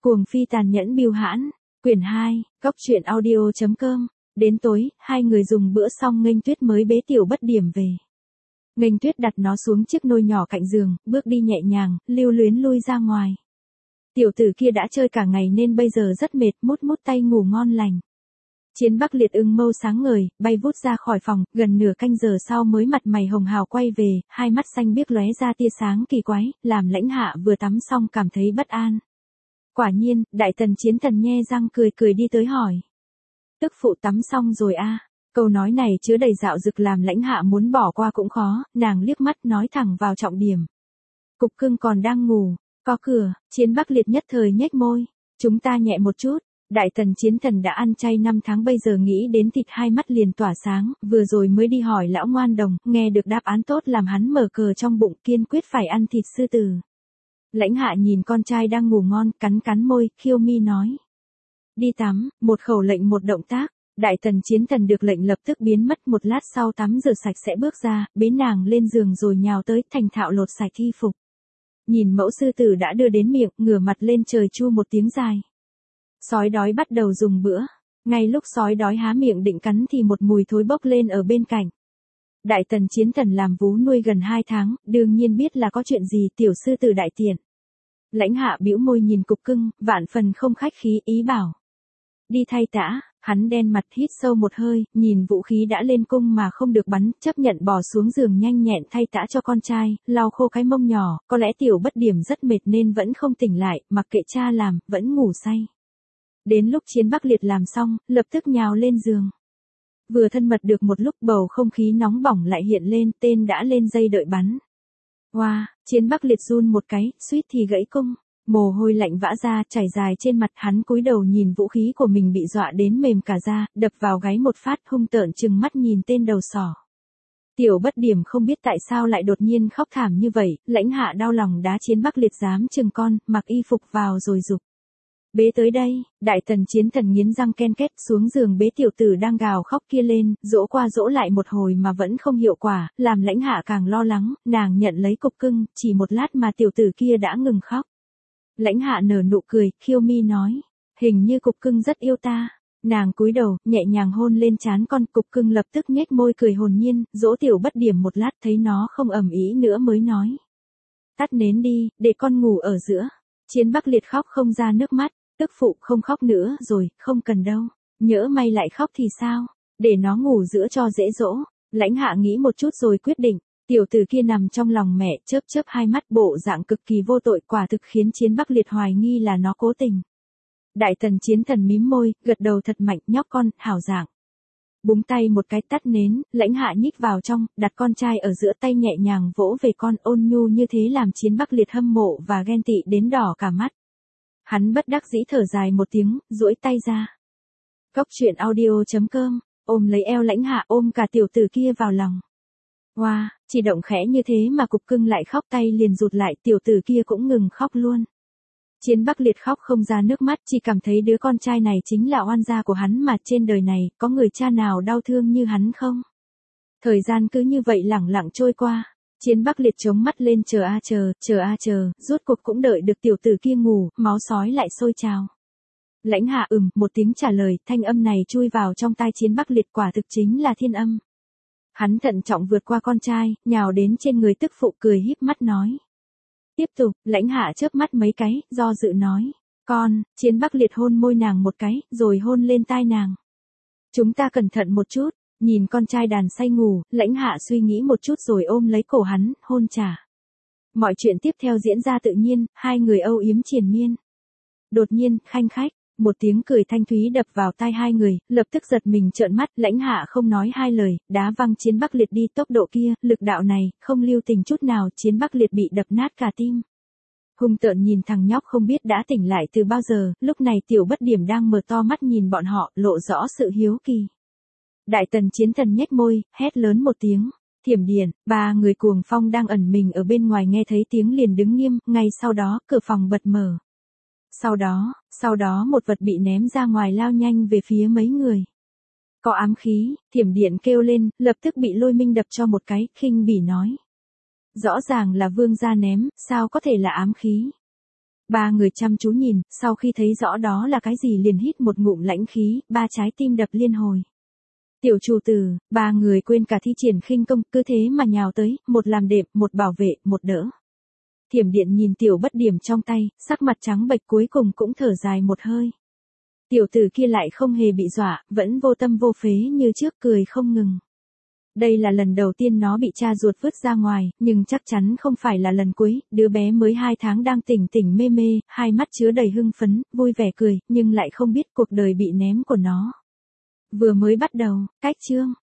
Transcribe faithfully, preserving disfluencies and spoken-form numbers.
Cuồng phi tàn nhẫn bưu hãn, quyển hai, góc truyện audio chấm com. Đến tối, hai người dùng bữa xong Nghênh Tuyết mới bế Tiểu Bất Điểm về. Nghênh Tuyết đặt nó xuống chiếc nôi nhỏ cạnh giường, bước đi nhẹ nhàng, lưu luyến lui ra ngoài. Tiểu tử kia đã chơi cả ngày nên bây giờ rất mệt, mút mút tay ngủ ngon lành. Chiến Bắc Liệt ưng mâu sáng ngời, bay vút ra khỏi phòng, gần nửa canh giờ sau mới mặt mày hồng hào quay về, hai mắt xanh biếc lóe ra tia sáng kỳ quái, làm Lãnh Hạ vừa tắm xong cảm thấy bất an. Quả nhiên, Đại Tần Chiến Thần nhe răng cười cười đi tới hỏi. Tức phụ tắm xong rồi a? À? Câu nói này chứa đầy dạo dực làm Lãnh Hạ muốn bỏ qua cũng khó, nàng liếc mắt nói thẳng vào trọng điểm. Cục Cưng còn đang ngủ, có cửa. Chiến Bắc Liệt nhất thời nhếch môi. Chúng ta nhẹ một chút. Đại Tần Chiến Thần đã ăn chay năm tháng bây giờ nghĩ đến thịt hai mắt liền tỏa sáng, vừa rồi mới đi hỏi lão ngoan đồng, nghe được đáp án tốt làm hắn mở cờ trong bụng, kiên quyết phải ăn thịt sư tử. Lãnh Hạ nhìn con trai đang ngủ ngon, cắn cắn môi, khiêu mi nói. Đi tắm, một khẩu lệnh một động tác. Đại Tần Chiến Thần được lệnh lập tức biến mất, một lát sau tắm rửa sạch sẽ bước ra, bế nàng lên giường rồi nhào tới, thành thạo lột sạch y phục. Nhìn mẫu sư tử đã đưa đến miệng, ngửa mặt lên trời chu một tiếng dài. Sói đói bắt đầu dùng bữa. Ngay lúc sói đói há miệng định cắn thì một mùi thối bốc lên ở bên cạnh. Đại Tần Chiến Thần làm vú nuôi gần hai tháng, đương nhiên biết là có chuyện gì, tiểu sư tử đại tiện. Lãnh Hạ bĩu môi nhìn Cục Cưng, vạn phần không khách khí, ý bảo. Đi thay tã. Hắn đen mặt hít sâu một hơi, nhìn vũ khí đã lên cung mà không được bắn, chấp nhận bò xuống giường nhanh nhẹn thay tã cho con trai, lau khô cái mông nhỏ, có lẽ Tiểu Bất Điểm rất mệt nên vẫn không tỉnh lại, mặc kệ cha làm, vẫn ngủ say. Đến lúc Chiến Bắc Liệt làm xong, lập tức nhào lên giường. Vừa thân mật được một lúc bầu không khí nóng bỏng lại hiện lên, tên đã lên dây đợi bắn. Wow, Chiến Bắc Liệt run một cái, suýt thì gãy cung. Mồ hôi lạnh vã ra, chảy dài trên mặt, hắn cúi đầu nhìn vũ khí của mình bị dọa đến mềm cả da, đập vào gáy một phát, hung tợn trừng mắt nhìn tên đầu sỏ. Tiểu Bất Điểm không biết tại sao lại đột nhiên khóc thảm như vậy, Lãnh Hạ đau lòng đá Chiến Bắc Liệt dám chừng con, mặc y phục vào rồi giục. Bế tới đây. Đại Tần Chiến Thần nghiến răng ken két xuống giường bế tiểu tử đang gào khóc kia lên, dỗ qua dỗ lại một hồi mà vẫn không hiệu quả, làm Lãnh Hạ càng lo lắng, nàng nhận lấy Cục Cưng, chỉ một lát mà tiểu tử kia đã ngừng khóc. Lãnh Hạ nở nụ cười, khiêu mi nói, hình như Cục Cưng rất yêu ta. Nàng cúi đầu, nhẹ nhàng hôn lên trán con, Cục Cưng lập tức nhếch môi cười hồn nhiên, dỗ Tiểu Bất Điểm một lát thấy nó không ầm ĩ nữa mới nói. Tắt nến đi, để con ngủ ở giữa. Chiến Bắc Liệt khóc không ra nước mắt, tức phụ không khóc nữa rồi, không cần đâu. Nhỡ may lại khóc thì sao, để nó ngủ giữa cho dễ dỗ. Lãnh Hạ nghĩ một chút rồi quyết định. Tiểu tử kia nằm trong lòng mẹ, chớp chớp hai mắt, bộ dạng cực kỳ vô tội, quả thực khiến Chiến Bắc Liệt hoài nghi là nó cố tình. Đại Tần Chiến Thần mím môi, gật đầu thật mạnh, nhóc con, hảo dạng. Búng tay một cái tắt nến, Lãnh Hạ nhích vào trong, đặt con trai ở giữa tay nhẹ nhàng vỗ về con, ôn nhu như thế làm Chiến Bắc Liệt hâm mộ và ghen tị đến đỏ cả mắt. Hắn bất đắc dĩ thở dài một tiếng, duỗi tay ra. Góc truyện audio chấm com, ôm lấy eo Lãnh Hạ, ôm cả tiểu tử kia vào lòng. Wow, chỉ động khẽ như thế mà Cục Cưng lại khóc, tay liền rụt lại, tiểu tử kia cũng ngừng khóc luôn. Chiến Bắc Liệt khóc không ra nước mắt, chỉ cảm thấy đứa con trai này chính là oan gia của hắn mà trên đời này, có người cha nào đau thương như hắn không? Thời gian cứ như vậy lẳng lặng trôi qua. Chiến Bắc Liệt chống mắt lên chờ a chờ, chờ a chờ, rốt cuộc cũng đợi được tiểu tử kia ngủ, máu sói lại sôi trào. Lãnh Hạ ừm, một tiếng trả lời, thanh âm này chui vào trong tai Chiến Bắc Liệt, quả thực chính là thiên âm. Hắn thận trọng vượt qua con trai, nhào đến trên người tức phụ, cười híp mắt nói. Tiếp tục. Lãnh Hạ chớp mắt mấy cái, do dự nói. Con. Chiến Bắc Liệt hôn môi nàng một cái, rồi hôn lên tai nàng. Chúng ta cẩn thận một chút. Nhìn con trai đàn say ngủ, Lãnh Hạ suy nghĩ một chút rồi ôm lấy cổ hắn, hôn trả. Mọi chuyện tiếp theo diễn ra tự nhiên, hai người âu yếm triền miên. Đột nhiên, khanh khách. Một tiếng cười thanh thúy đập vào tai hai người, lập tức giật mình trợn mắt, Lãnh Hạ không nói hai lời, đá văng Chiến Bắc Liệt đi, tốc độ kia, lực đạo này, không lưu tình chút nào, Chiến Bắc Liệt bị đập nát cả tim. Hung tợn nhìn thằng nhóc không biết đã tỉnh lại từ bao giờ, lúc này Tiểu Bất Điểm đang mở to mắt nhìn bọn họ, lộ rõ sự hiếu kỳ. Đại Tần Chiến Thần nhếch môi, hét lớn một tiếng. Thiểm điện. Ba người Cuồng Phong đang ẩn mình ở bên ngoài nghe thấy tiếng liền đứng nghiêm, ngay sau đó, cửa phòng bật mở. Sau đó, sau đó một vật bị ném ra ngoài lao nhanh về phía mấy người. Có ám khí. Thiểm điện kêu lên, lập tức bị Lôi Minh đập cho một cái, khinh bỉ nói. Rõ ràng là vương gia ném, sao có thể là ám khí. Ba người chăm chú nhìn, sau khi thấy rõ đó là cái gì liền hít một ngụm lãnh khí, ba trái tim đập liên hồi. Tiểu chủ tử, ba người quên cả thi triển khinh công, cứ thế mà nhào tới, một làm đệm, một bảo vệ, một đỡ. Thiểm Điện nhìn tiểu bất điểm trong tay, sắc mặt trắng bệch cuối cùng cũng thở dài một hơi. Tiểu tử kia lại không hề bị dọa, vẫn vô tâm vô phế như trước cười không ngừng. Đây là lần đầu tiên nó bị cha ruột vứt ra ngoài, nhưng chắc chắn không phải là lần cuối, đứa bé mới hai tháng đang tỉnh tỉnh mê mê, hai mắt chứa đầy hưng phấn, vui vẻ cười, nhưng lại không biết cuộc đời bị ném của nó. Vừa mới bắt đầu, cách chương.